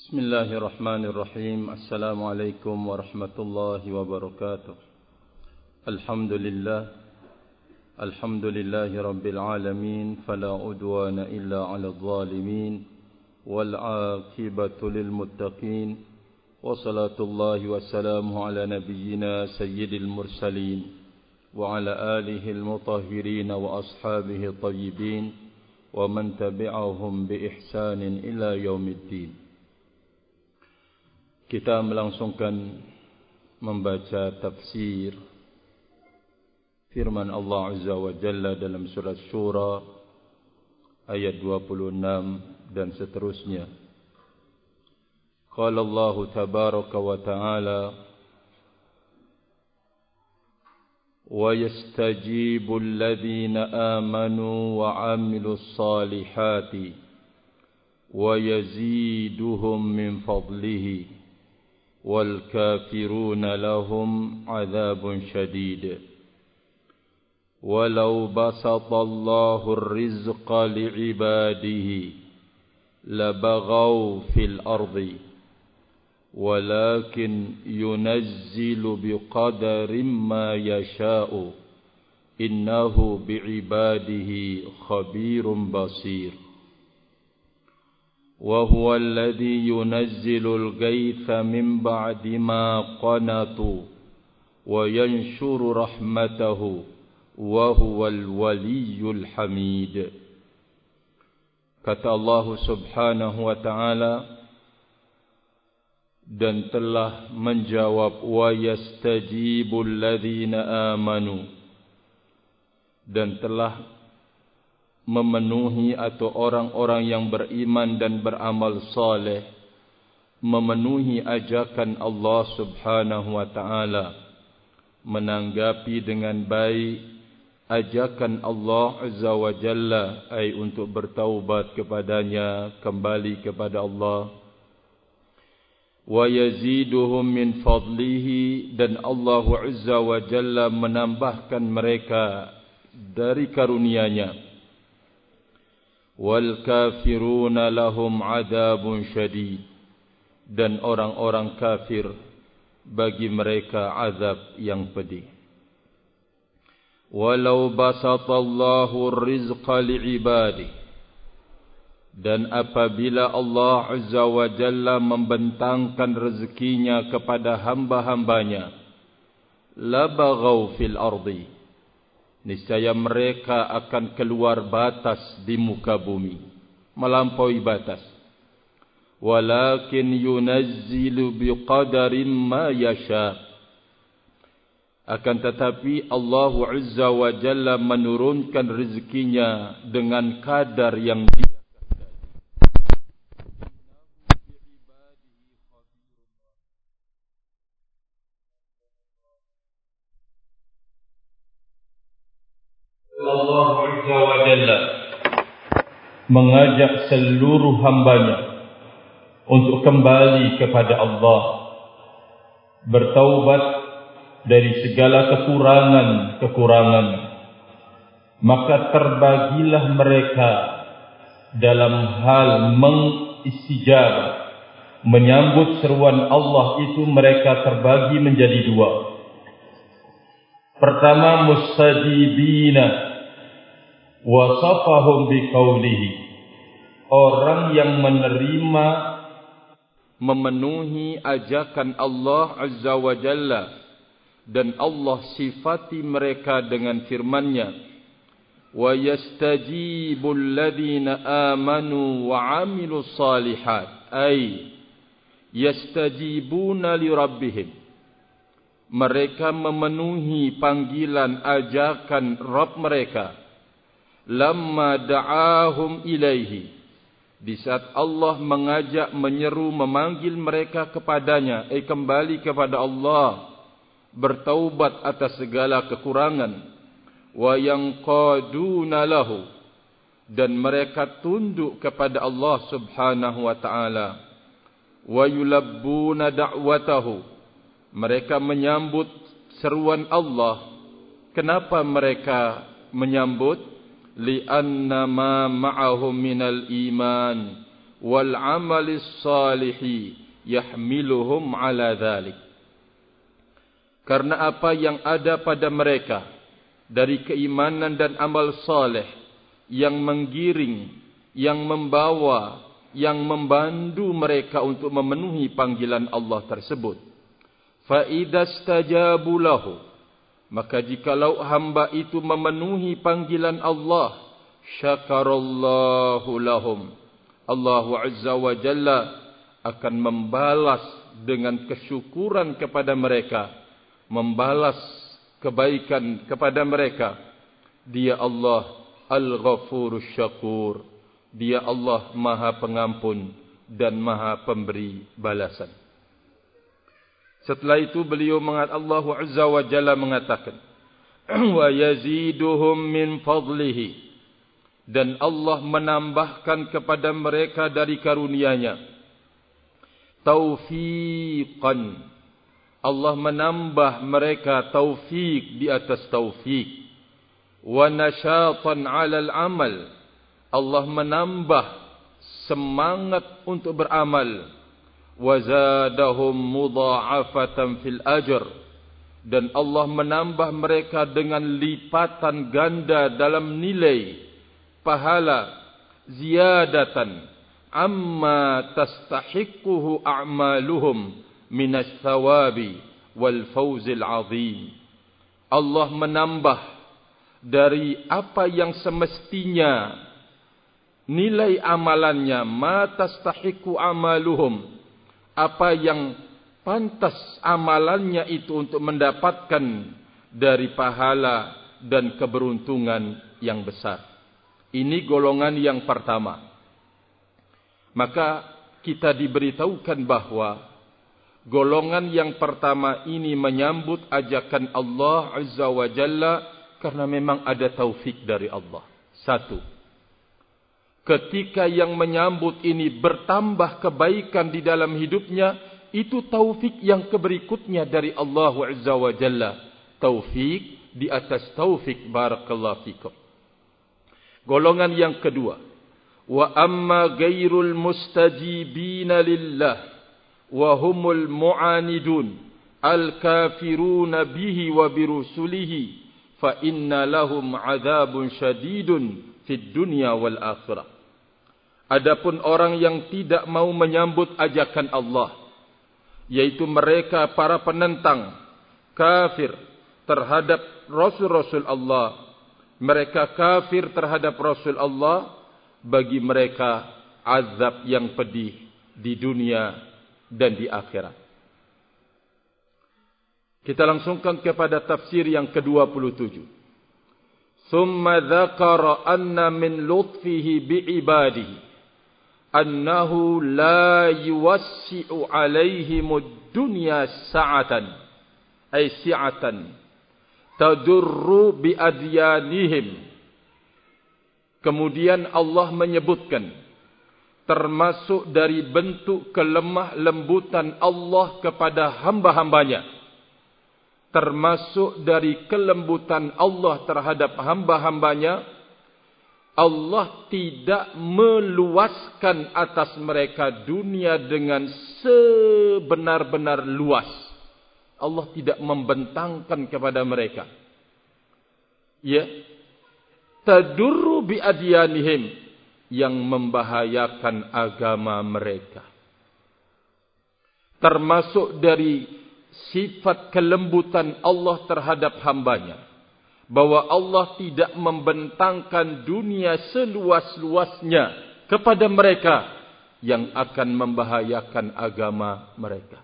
Bismillahirrahmanirrahim. Assalamualaikum warahmatullahi wabarakatuh. Alhamdulillahi rabbil alamin. Fala udwana illa ala zalimin. Wal aqibatu lil muttaqin. Wa salatullahi wassalamu ala nabiyyina sayyidil mursalin. Wa ala alihi al-mutahhirin wa ashabihi tayyibin. Wa man tabi'ahum bi ihsanin ila yaumiddin. Kita melangsungkan membaca tafsir firman Allah Azza wa Jalla dalam surah Syura ayat 26 dan seterusnya. Qala Allah tabaraka wa ta'ala wa yastajibu alladhina amanu wa 'amilus salihati wa yaziduhum min fadlihi والكافرون لهم عذاب شديد ولو بسط الله الرزق لعباده لبغوا في الأرض ولكن ينزل بقدر ما يشاء إنه بعباده خبير بصير وهو الذي ينزل الغيث من بعد ما قنطوا وينشر رحمته وهو الولي الحميد. Kata Allah Subhanahu wa ta'ala, dan telah menjawab wa yastajibul ladzina amanu, dan telah memenuhi atau orang-orang yang beriman dan beramal saleh memenuhi ajakan Allah Subhanahu wa ta'ala, menanggapi dengan baik ajakan Allah Azza wa Jalla, ai untuk bertaubat kepadanya, kembali kepada Allah. Wa yaziduhum min fadlihi, dan Allah Azza wa Jalla menambahkan mereka dari karunia-Nya. Wal kafiruna lahum adabun syadid, dan orang-orang kafir bagi mereka azab yang pedih. Walau basatallahu rizqa li'ibadih, dan apabila Allah Azza wa Jalla membentangkan rezekinya kepada hamba-hambanya, labaghaw fil ardi, niscaya mereka akan keluar batas di muka bumi, melampaui batas. Walakin yunazzilu biqadarin ma yasha, akan tetapi Allah Azza wa Jalla menurunkan rezekinya dengan kadar yang Dia Allah Azza wa Jalla mengajak seluruh hambanya untuk kembali kepada Allah, bertaubat dari segala kekurangan-kekurangan. Maka terbagilah mereka dalam hal mengistijabah, menyambut seruan Allah itu. Mereka terbagi menjadi dua. Pertama, mustajibina, wasafahum biqaulihi, orang yang menerima, memenuhi ajakan Allah Azza wa Jalla, dan Allah sifati mereka dengan firman-Nya, wa yastajibul ladzina amanu wa 'amilus salihat, ay yastajibuna li rabbihim, mereka memenuhi panggilan ajakan Rabb mereka. Lamma da'ahum ilaihi, di saat Allah mengajak, menyeru, memanggil mereka kepadanya, kembali kepada Allah, bertaubat atas segala kekurangan. Wa yanqaduna lahu, dan mereka tunduk kepada Allah Subhanahu wa ta'ala. Wa yulabbuna da'watahu, mereka menyambut seruan Allah. Kenapa mereka menyambut? Li'anna ma ma'ahum minal iman wal amalis salihi yahmiluhum ala dhalik. Karena apa yang ada pada mereka dari keimanan dan amal saleh yang menggiring, yang membawa, yang membantu mereka untuk memenuhi panggilan Allah tersebut. Fa idastajabu lahu, maka jikalau hamba itu memenuhi panggilan Allah, syakarallahu lahum, Allah Azza wa Jalla akan membalas dengan kesyukuran kepada mereka, membalas kebaikan kepada mereka. Dia Allah Al-Ghafurus Syakur, Dia Allah Maha Pengampun dan Maha Pemberi balasan. Setelah itu beliau Allah Azza wa Jalla mengatakan, wa yaziduhum min fadlihi, dan Allah menambahkan kepada mereka dari karunia-Nya. Taufiqan, Allah menambah mereka taufik di atas taufik. Wa nasyatan 'alal amal, Allah menambah semangat untuk beramal. Wa zadahum mudha'afatan fil ajr, dan Allah menambah mereka dengan lipatan ganda dalam nilai pahala, ziyadatan amma tastahiquhu a'maluhum minas thawabi wal fawzil azim. Allah menambah dari apa yang semestinya nilai amalannya, ma tastahiqu amaluhum, apa yang pantas amalannya itu untuk mendapatkan dari pahala dan keberuntungan yang besar. Ini golongan yang pertama. Maka kita diberitahukan bahwa golongan yang pertama ini menyambut ajakan Allah Azza wa Jalla karena memang ada taufik dari Allah. Satu, ketika yang menyambut ini bertambah kebaikan di dalam hidupnya, itu taufik yang berikutnya dari Allah Azza wa Jalla. Taufik di atas taufik, barakallahu fikum. Golongan yang kedua, wa amma ghairul mustajibina lillah wa humul mu'anidun al-kafiruna bihi wa birusulihi fa inna lahum 'adzabun syadidun fid dunya wal akhirah. Adapun orang yang tidak mau menyambut ajakan Allah, yaitu mereka para penentang, kafir terhadap Rasul-Rasul Allah, mereka kafir terhadap Rasul Allah, bagi mereka azab yang pedih di dunia dan di akhirat. Kita langsungkan kepada tafsir yang ke-27. Thumma dzakara anna min lutfihi bi'ibadihi annahu la yuwassi'u 'alaihimud dunya sa'atan ay si'atan tadurru bi adyanihim. Kemudian Allah menyebutkan termasuk dari bentuk kelemah lembutan Allah kepada hamba-hambanya, termasuk dari kelembutan Allah terhadap hamba-hambanya, Allah tidak meluaskan atas mereka dunia dengan sebenar-benar luas. Allah tidak membentangkan kepada mereka. Ya, tadurru bi adyanihim, yang membahayakan agama mereka. Termasuk dari sifat kelembutan Allah terhadap hambanya, bahwa Allah tidak membentangkan dunia seluas-luasnya kepada mereka yang akan membahayakan agama mereka.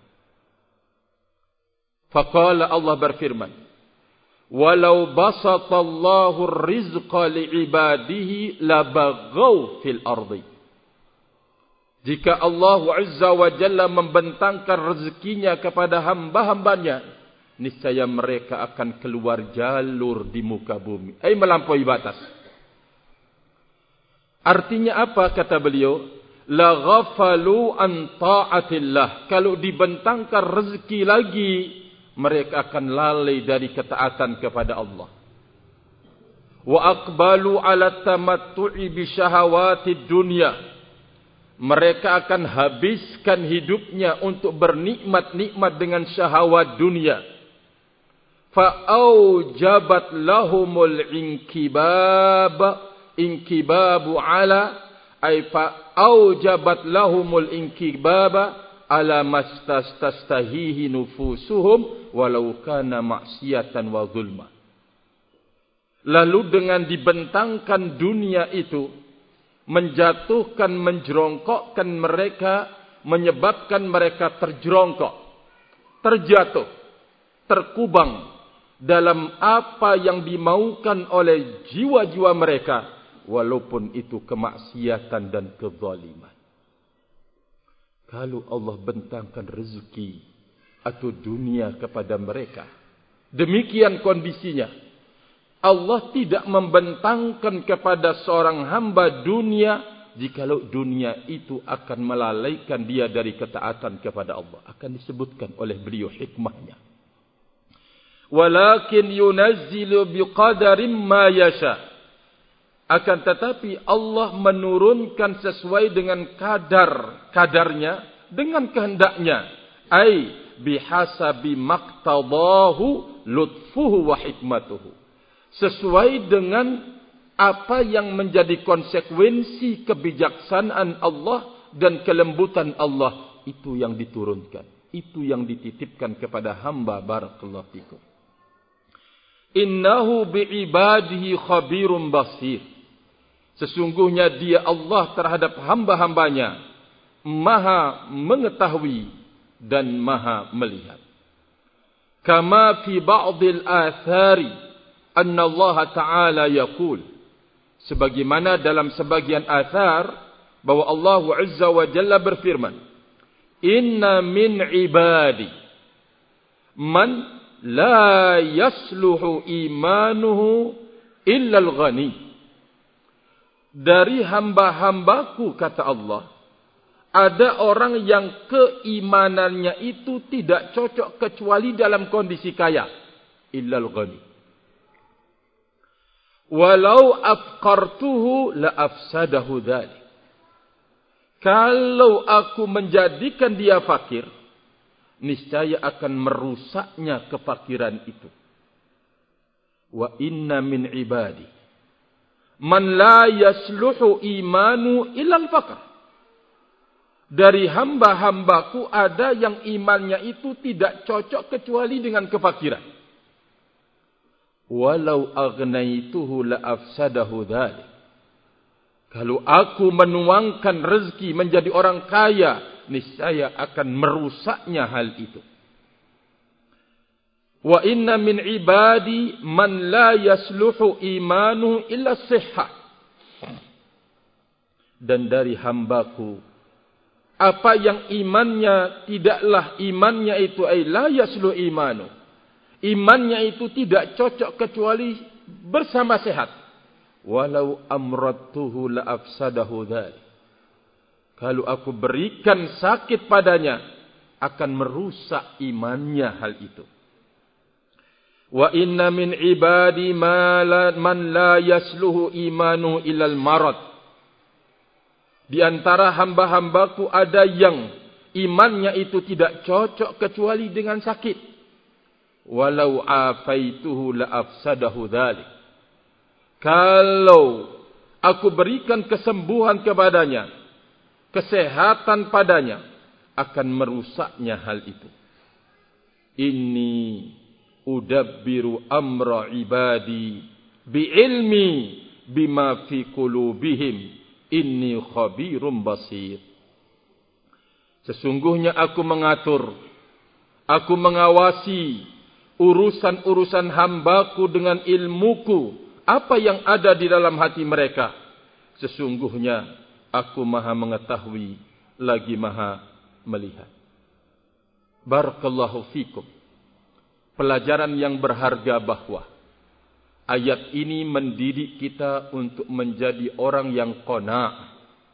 Faqala, Allah berfirman, walau basatallahu rizqa li'ibadihi labaghaw fil ardi. Jika Allah Azza wa Jalla membentangkan rezekinya kepada hamba-hambanya, niscaya mereka akan keluar jalur di muka bumi, melampaui batas. Artinya apa kata beliau? La ghafalu an ta'atillah. Kalau dibentangkan rezeki lagi, mereka akan lalai dari ketaatan kepada Allah. Wa aqbalu ala tamattu'i bi syahawatid dunya. mereka akan habiskan hidupnya untuk bernikmat-nikmat dengan syahwat dunia. Fa'aujabat lahumul inkibabu ala ay fa'aujabat lahumul inkibaba ala mastastahihi nufusuhum walau kana maksiatan wa zulma. Lalu dengan dibentangkan dunia itu menjatuhkan, menjerongkokkan mereka, menyebabkan mereka terjerongkok, terjatuh, terkubang dalam apa yang dimaukan oleh jiwa-jiwa mereka, walaupun itu kemaksiatan dan kezaliman. Kalau Allah bentangkan rezeki atau dunia kepada mereka, demikian kondisinya. Allah tidak membentangkan kepada seorang hamba dunia jikalau dunia itu akan melalaikan dia dari ketaatan kepada Allah. Akan disebutkan oleh beliau hikmahnya. Walakin yunazzilu biqadarin ma yasha. Akan tetapi Allah menurunkan sesuai dengan kadarnya, dengan kehendaknya. Ai bihasabi maqtadahu lutfuhu wa hikmatuhu. Sesuai dengan apa yang menjadi konsekuensi kebijaksanaan Allah dan kelembutan Allah. Itu yang diturunkan. Itu yang dititipkan kepada hamba. Barakallahu fikum. Innahu bi'ibadihi khabirum basir. Sesungguhnya dia Allah terhadap hamba-hambanya maha mengetahui dan maha melihat. Kama fi ba'dil athari anna Allah Ta'ala yaqul, sebagaimana dalam sebagian athar bahwa Allah Azza wa Jalla berfirman, inna min ibadi man la yasluhu imanuhu illa al-ghani. Dari hamba-hambaku, kata Allah, ada orang yang keimanannya itu tidak cocok kecuali dalam kondisi kaya, illa al-ghani. Walau afqartuhu la afsadahu dzalik. Kalau aku menjadikan dia fakir, niscaya akan merusaknya kefakiran itu. Wa inna min ibadi man la yasluhu imanu illa al-faqr. Dari hamba-hambaku ada yang imannya itu tidak cocok kecuali dengan kefakiran. Walau agnaituhu la afsadahu dzalik. Kalau aku menuangkan rezeki menjadi orang kaya, niscaya akan merusaknya hal itu. Wa inna min ibadi man la yasluhu imanuhu illa sihhah. Dan dari hambaku apa yang imannya itu ay la yasluhu imanuhu. Imannya itu tidak cocok kecuali bersama sehat. Walau amradtuhu la afsadahu dzalik. Kalau aku berikan sakit padanya, akan merusak imannya hal itu. Wa inna min ibadi man la yasluhu imanu ilal marad. Di antara hamba-hambaku ada yang imannya itu tidak cocok kecuali dengan sakit. Walau afaituhu la afsadahu dzalik. Kalau aku berikan kesembuhan kepadanya, kesehatan padanya, akan merusaknya hal itu. Inni udabbiru amra ibadi biilmi bima fi qulubihim inni khabirum basir. Sesungguhnya aku mengatur, aku mengawasi urusan-urusan hambaku dengan ilmuku, apa yang ada di dalam hati mereka. Sesungguhnya aku maha mengetahui lagi maha melihat. Barakallahu fikum. Pelajaran yang berharga bahwa ayat ini mendidik kita untuk menjadi orang yang qanaah,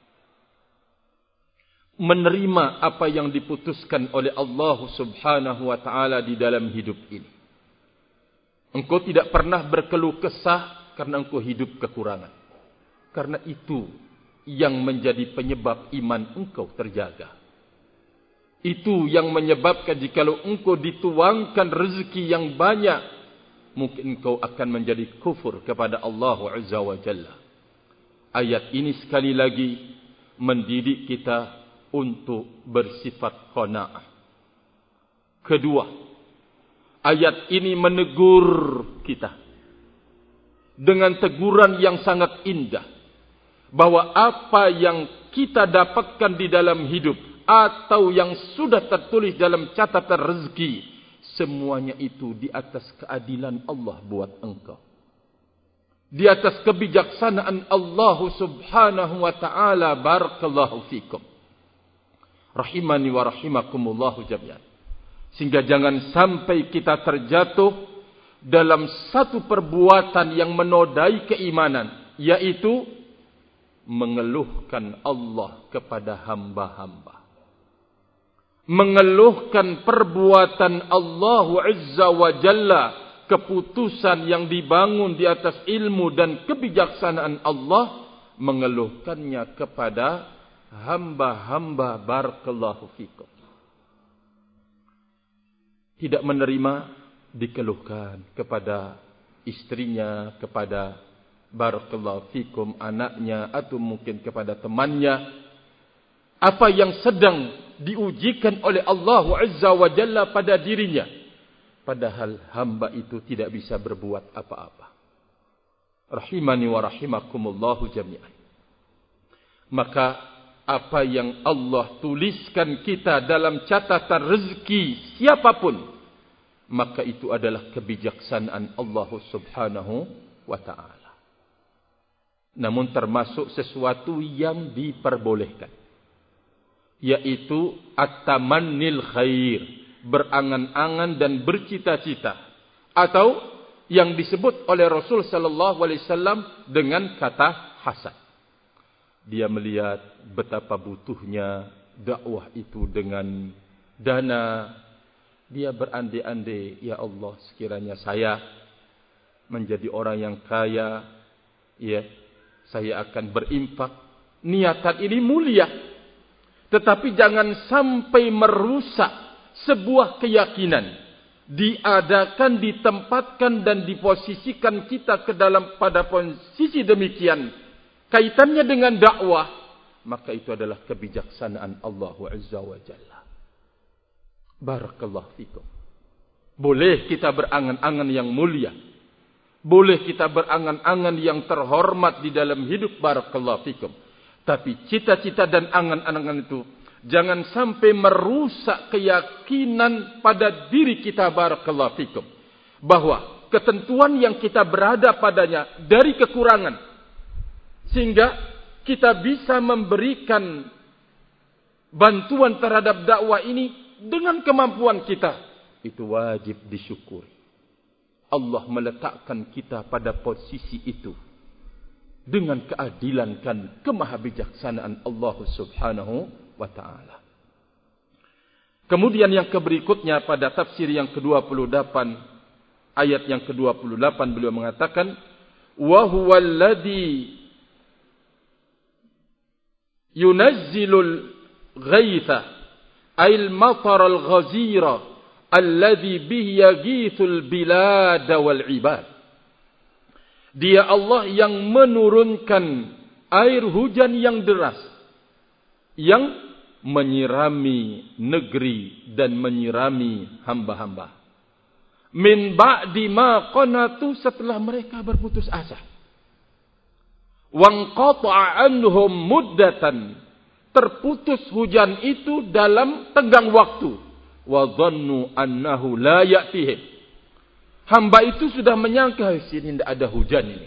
menerima apa yang diputuskan oleh Allah Subhanahu wa taala di dalam hidup ini. Engkau tidak pernah berkeluh kesah karena engkau hidup kekurangan. Karena itu yang menjadi penyebab iman engkau terjaga. Itu yang menyebabkan jikalau engkau dituangkan rezeki yang banyak, mungkin engkau akan menjadi kufur kepada Allah Azza wa Jalla. Ayat ini sekali lagi mendidik kita untuk bersifat qanaah. Kedua, ayat ini menegur kita dengan teguran yang sangat indah, bahwa apa yang kita dapatkan di dalam hidup atau yang sudah tertulis dalam catatan rezeki, semuanya itu di atas keadilan Allah buat engkau, di atas kebijaksanaan Allah subhanahu wa ta'ala. Barakallahu fikum, rahimani wa rahimakumullahu jami'an. Sehingga jangan sampai kita terjatuh dalam satu perbuatan yang menodai keimanan, yaitu mengeluhkan Allah kepada hamba-hamba, mengeluhkan perbuatan Allah Azza wa Jalla, keputusan yang dibangun di atas ilmu dan kebijaksanaan Allah, mengeluhkannya kepada hamba-hamba. Barakallahu fikum. Tidak menerima dikeluhkan kepada istrinya, kepada barakallahu fikum anaknya, atau mungkin kepada temannya, apa yang sedang diujikan oleh Allah Azza wa Jalla pada dirinya, padahal hamba itu tidak bisa berbuat apa-apa. Rahimani wa rahimakumullahu jami'an. Maka apa yang Allah tuliskan kita dalam catatan rezeki siapapun, maka itu adalah kebijaksanaan Allah subhanahu wa ta'ala. Namun termasuk sesuatu yang diperbolehkan, yaitu at-tamannil khair, berangan-angan dan bercita-cita, atau yang disebut oleh Rasul sallallahu alaihi wasallam dengan kata hasad. Dia melihat betapa butuhnya dakwah itu dengan dana. Dia berandai-andai, ya Allah, sekiranya saya menjadi orang yang kaya, ya, saya akan berinfak. Niatan ini mulia, tetapi jangan sampai merusak sebuah keyakinan. Diadakan, ditempatkan dan diposisikan kita ke dalam pada posisi demikian, kaitannya dengan dakwah, maka itu adalah kebijaksanaan Allah Azza wa Jalla. Barakallahu fikum. Boleh kita berangan-angan yang mulia, boleh kita berangan-angan yang terhormat di dalam hidup. Barakallahu fikum. Tapi cita-cita dan angan-angan itu jangan sampai merusak keyakinan pada diri kita. Barakallahu fikum. Bahwa ketentuan yang kita berada padanya dari kekurangan, sehingga kita bisa memberikan bantuan terhadap dakwah ini dengan kemampuan kita, itu wajib disyukuri. Allah meletakkan kita pada posisi itu dengan keadilan dan kemahabijaksanaan Allah subhanahu wa ta'ala. Kemudian yang berikutnya pada tafsir yang ke-28, ayat yang ke-28, beliau mengatakan, wa huwal ladzi yunazzilul ghaitha ail mataral ghazira alladhi bihi yaghithul bilad wal ibad. Dia Allah yang menurunkan air hujan yang deras, yang menyirami negeri dan menyirami hamba-hamba. Min ba'di ma qanatu, setelah mereka berputus asa. Wanqata'a anhum muddatan, terputus hujan itu dalam tenggang waktu. Wa dhannu annahu la ya'tihim, hamba itu sudah menyangka sini tidak ada hujan ini,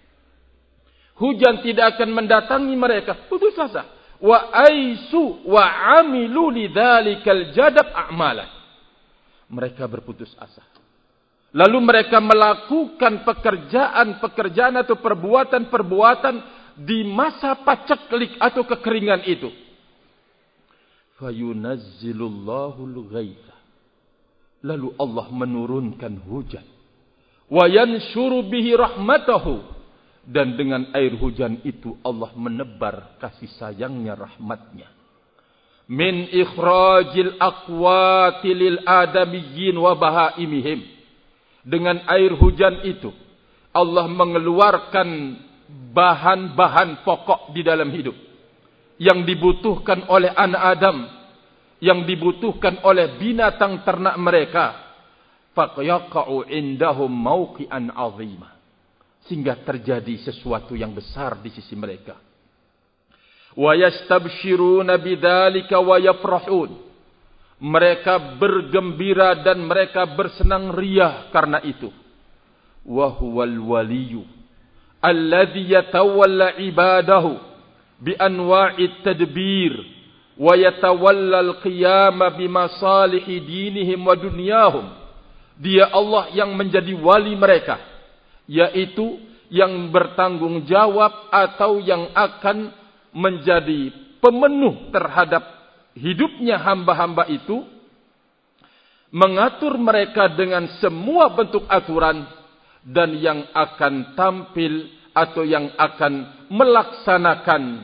hujan tidak akan mendatangi mereka, putus asa. Wa aisu wa amilu lidzalikal jadab a'malan, mereka berputus asa, lalu mereka melakukan pekerjaan-pekerjaan atau perbuatan-perbuatan di masa paceklik atau kekeringan itu. Fayunazzilullahu ghaitha, lalu Allah menurunkan hujan. Wa yanshuru bihi rahmatahu, Dan dengan air hujan itu Allah menebar kasih sayangnya, rahmatnya. Min ikhrajil aqwati lil adamiyyin wa bahaimihim. Dengan air hujan itu Allah mengeluarkan bahan-bahan pokok di dalam hidup yang dibutuhkan oleh anak Adam, yang dibutuhkan oleh binatang ternak mereka. Faqyaqa'u indahum mawqi'an 'azima. Sehingga terjadi sesuatu yang besar di sisi mereka. Wa yastabshiruna bidzalika wa yafrahun. Mereka bergembira dan mereka bersenang riah karena itu. Wa huwal waliyyu alladhi yatawalla ibadahu bi anwa'it tadbir wa yatawalla al-qiyama bi masalihi dinihim wa dunyahum. Dia Allah yang menjadi wali mereka, yaitu yang bertanggung jawab atau yang akan menjadi pemenuh terhadap hidupnya hamba-hamba itu, mengatur mereka dengan semua bentuk aturan, dan yang akan tampil atau yang akan melaksanakan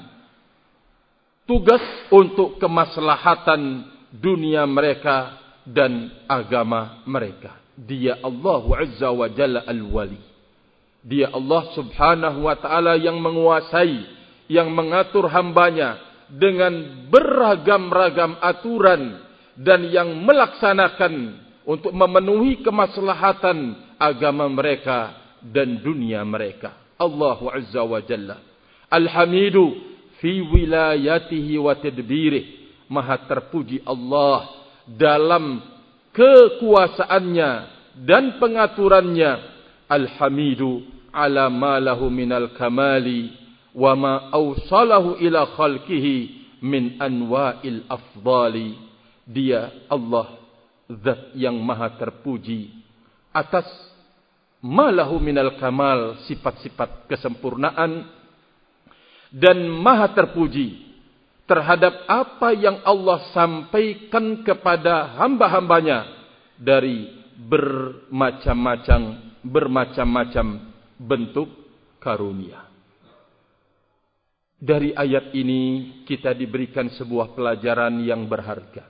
tugas untuk kemaslahatan dunia mereka dan agama mereka. Dia Allah Azza wa Jalla Al-Wali. Dia Allah Subhanahu wa ta'ala yang menguasai, yang mengatur hambanya dengan beragam-ragam aturan dan yang melaksanakan untuk memenuhi kemaslahatan agama mereka dan dunia mereka. Allah Azza wa Jalla Al-Hamidu fi wilayatihi wa tadbirih. Maha terpuji Allah dalam kekuasaannya dan pengaturannya. Al-Hamidu ala ma lahu minal kamali wa ma awsalahu ila khalqihi min anwa'il afdali. Dia Allah zat yang maha terpuji atas ma lahu minal kamal, sifat-sifat kesempurnaan, dan maha terpuji terhadap apa yang Allah sampaikan kepada hamba-hambanya dari bermacam-macam bentuk karunia. Dari ayat ini kita diberikan sebuah pelajaran yang berharga,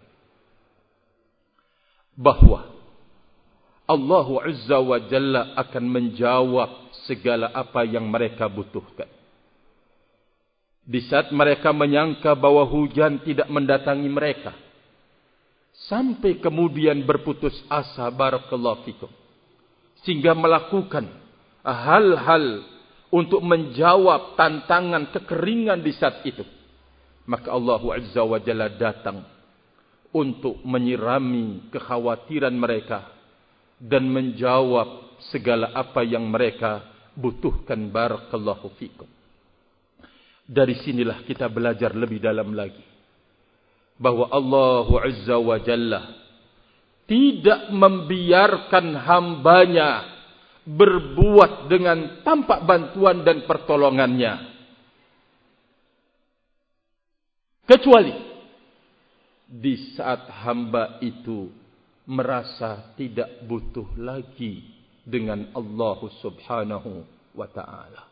bahwa Allah Azza wa Jalla akan menjawab segala apa yang mereka butuhkan. Di saat mereka menyangka bahwa hujan tidak mendatangi mereka, sampai kemudian berputus asa, barakallahu fikum, sehingga melakukan hal-hal untuk menjawab tantangan kekeringan di saat itu, maka Allah Azza wa Jalla datang untuk menyirami kekhawatiran mereka dan menjawab segala apa yang mereka butuhkan, barakallahu fikum. Dari sinilah kita belajar lebih dalam lagi bahwa Allah Azza wa Jalla tidak membiarkan hambanya berbuat dengan tanpa bantuan dan pertolongannya, kecuali di saat hamba itu merasa tidak butuh lagi dengan Allah Subhanahu wa ta'ala.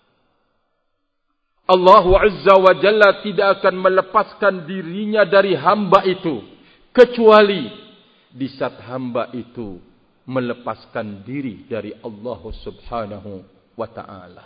Allah Azza wa Jalla tidak akan melepaskan dirinya dari hamba itu, kecuali di saat hamba itu melepaskan diri dari Allah Subhanahu wa ta'ala.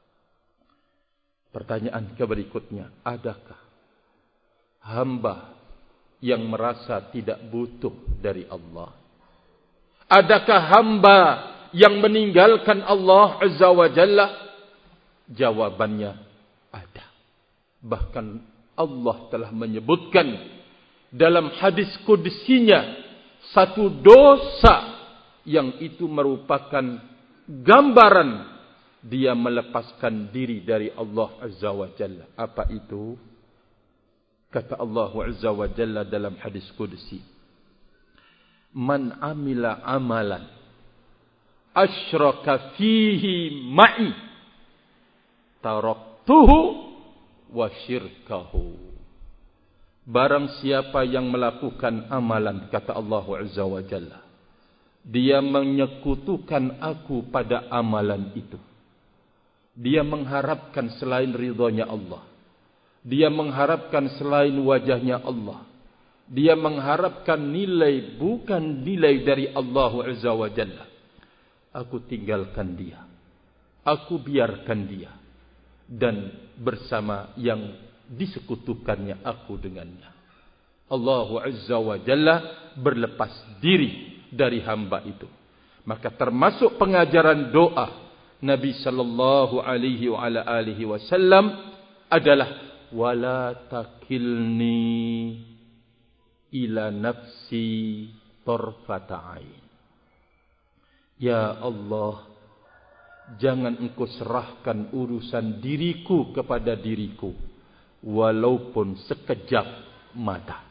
Pertanyaan berikutnya, adakah hamba yang merasa tidak butuh dari Allah? Adakah hamba yang meninggalkan Allah Azza wa Jalla? Jawabannya ada. Bahkan Allah telah menyebutkan dalam hadis qudsinya satu dosa yang itu merupakan gambaran dia melepaskan diri dari Allah Azza wa Jalla. Apa itu? Kata Allah Azza wa Jalla dalam hadis qudsi, man amila amalan asyraka fihi ma'i taraktuhu wa syirkahu. Barang siapa yang melakukan amalan, kata Allah Azza wa Jalla, dia menyekutukan aku pada amalan itu, Dia mengharapkan selain ridhonya Allah. Dia mengharapkan selain wajahnya Allah. Dia mengharapkan nilai bukan nilai dari Allah Azza wa Jalla. Aku tinggalkan dia. Aku biarkan dia. Dan bersama yang disekutukannya aku dengannya. Allah Azza wa Jalla berlepas diri dari hamba itu. Maka termasuk pengajaran doa Nabi sallallahu alaihi wa ala alihi wasallam adalah wala takilni ila nafsi tarfata ain. Ya Allah, jangan engkau serahkan urusan diriku kepada diriku walaupun sekejap mata.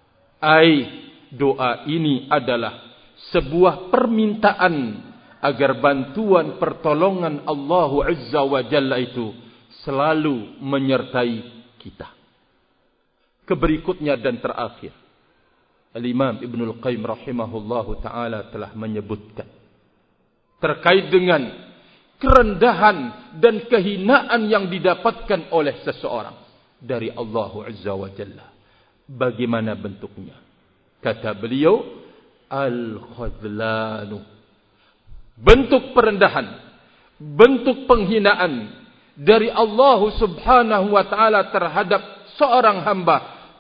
Doa ini adalah sebuah permintaan agar bantuan pertolongan Allah Azza wa Jalla itu selalu menyertai kita. Keberikutnya dan terakhir, Al-Imam Ibnul Qayyim rahimahullahu ta'ala telah menyebutkan terkait dengan kerendahan dan kehinaan yang didapatkan oleh seseorang dari Allah Azza wa Jalla. Bagaimana bentuknya? Kata beliau, al-khadlanu. Bentuk perendahan, bentuk penghinaan dari Allah Subhanahu wa ta'ala terhadap seorang hamba.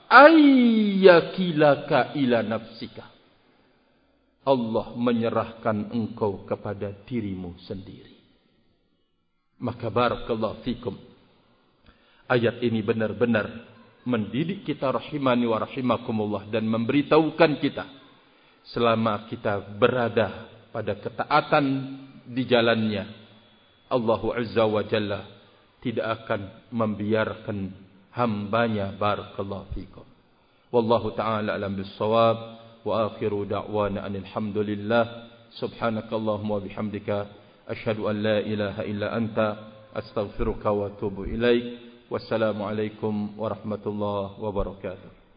Ayyakilaka ila nafsika. Allah menyerahkan engkau kepada dirimu sendiri. Maka barakallahu fikum. Ayat ini benar-benar mendidik kita rahimani wa rahimakumullah dan memberitahukan kita selama kita berada pada ketaatan di jalannya, Allah Azza wa Jalla tidak akan membiarkan hambanya. Barakallahu fikum. Wallahu ta'ala alam bis-shawab wa akhiru da'wana anil hamdulillah. Subhanakallahumma wa bihamdika asyhadu an la ilaha illa anta astaghfiruka wa atubu ilaik. Wassalamualaikum warahmatullahi wabarakatuh.